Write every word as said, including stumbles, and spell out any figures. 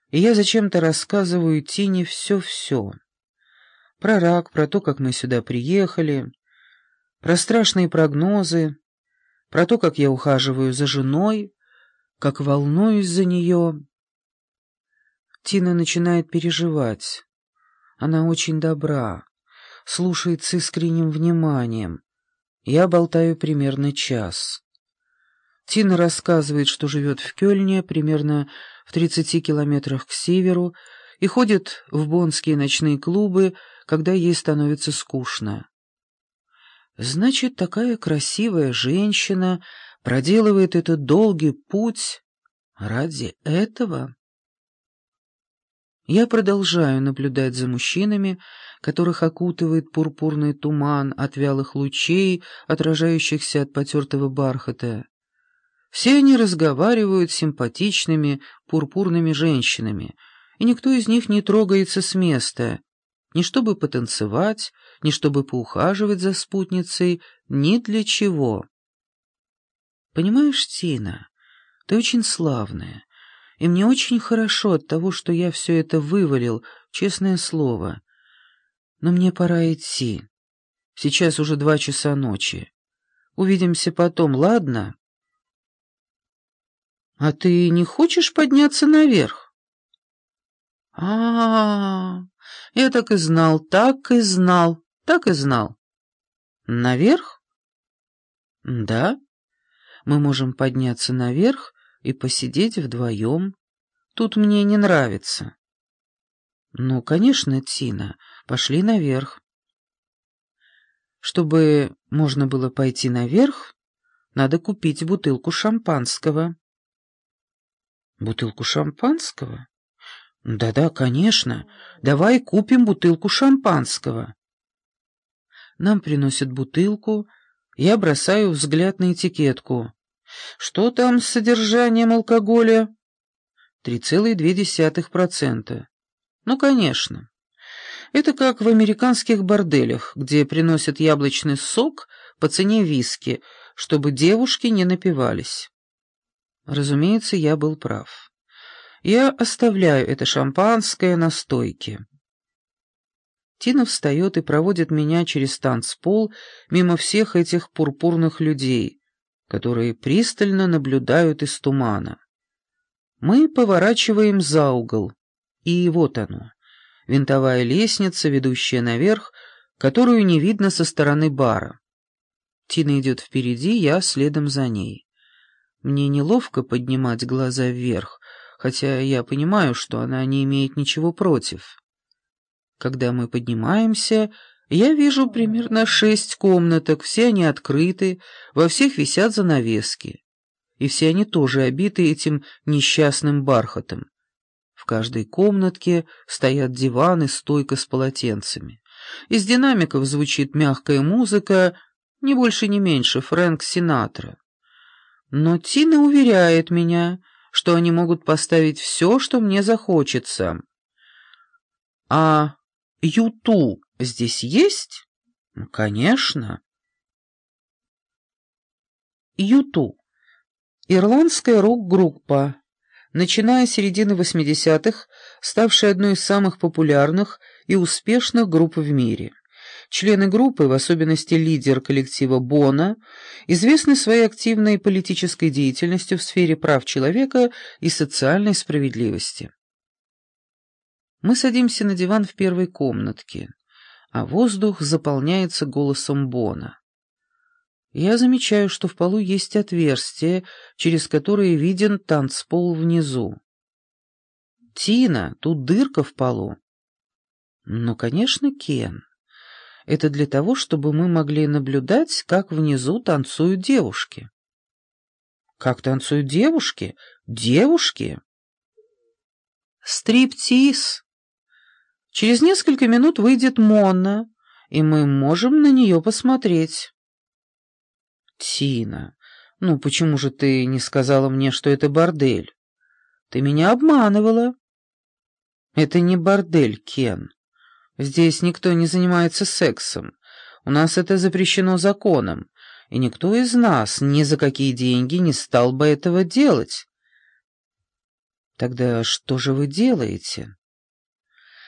И я зачем-то рассказываю Тине все-все. Про рак, про то, как мы сюда приехали, про страшные прогнозы, про то, как я ухаживаю за женой, как волнуюсь за нее. Тина начинает переживать. Она очень добра, слушает с искренним вниманием. Я болтаю примерно час. Тина рассказывает, что живет в Кёльне, примерно в тридцати километрах к северу, и ходит в боннские ночные клубы, когда ей становится скучно. Значит, такая красивая женщина проделывает этот долгий путь ради этого? Я продолжаю наблюдать за мужчинами, которых окутывает пурпурный туман от вялых лучей, отражающихся от потертого бархата. Все они разговаривают с симпатичными пурпурными женщинами, и никто из них не трогается с места, ни чтобы потанцевать, ни чтобы поухаживать за спутницей, ни для чего. Понимаешь, Тина, ты очень славная, и мне очень хорошо от того, что я все это вывалил, честное слово. Но мне пора идти. Сейчас уже два часа ночи. Увидимся потом, ладно? А ты не хочешь подняться наверх? А, -а, а я так и знал, так и знал, так и знал. Наверх? Да. Мы можем подняться наверх и посидеть вдвоем. Тут мне не нравится. Ну, конечно, Тина, пошли наверх. Чтобы можно было пойти наверх, надо купить бутылку шампанского. Бутылку шампанского? Да-да, конечно. Давай купим бутылку шампанского. Нам приносят бутылку, я бросаю взгляд на этикетку. Что там с содержанием алкоголя? три целых две десятых процента. Ну, конечно. Это как в американских борделях, где приносят яблочный сок по цене виски, чтобы девушки не напивались. Разумеется, я был прав. Я оставляю это шампанское на стойке. Тина встает и проводит меня через танцпол мимо всех этих пурпурных людей, которые пристально наблюдают из тумана. Мы поворачиваем за угол, и вот оно, винтовая лестница, ведущая наверх, которую не видно со стороны бара. Тина идет впереди, я следом за ней. Мне неловко поднимать глаза вверх, хотя я понимаю, что она не имеет ничего против. Когда мы поднимаемся, я вижу примерно шесть комнаток, все они открыты, во всех висят занавески. И все они тоже обиты этим несчастным бархатом. В каждой комнатке стоят диваны, стойка с полотенцами. Из динамиков звучит мягкая музыка, ни больше ни меньше, Фрэнк Синатра. Но Тина уверяет меня, что они могут поставить все, что мне захочется. А Юту здесь есть? Конечно. Юту. Ирландская рок-группа, начиная с середины восьмидесятых, ставшая одной из самых популярных и успешных групп в мире. Члены группы, в особенности лидер коллектива Бона, известны своей активной политической деятельностью в сфере прав человека и социальной справедливости. Мы садимся на диван в первой комнатке, а воздух заполняется голосом Бона. Я замечаю, что в полу есть отверстие, через которое виден танцпол внизу. «Тина, тут дырка в полу». «Ну, конечно, Кен. Это для того, чтобы мы могли наблюдать, как внизу танцуют девушки». «Как танцуют девушки? Девушки?» «Стриптиз. Через несколько минут выйдет Монна, и мы можем на нее посмотреть». «Тина, ну почему же ты не сказала мне, что это бордель? Ты меня обманывала». «Это не бордель, Кен. Здесь никто не занимается сексом. У нас это запрещено законом, и никто из нас ни за какие деньги не стал бы этого делать». Тогда что же вы делаете?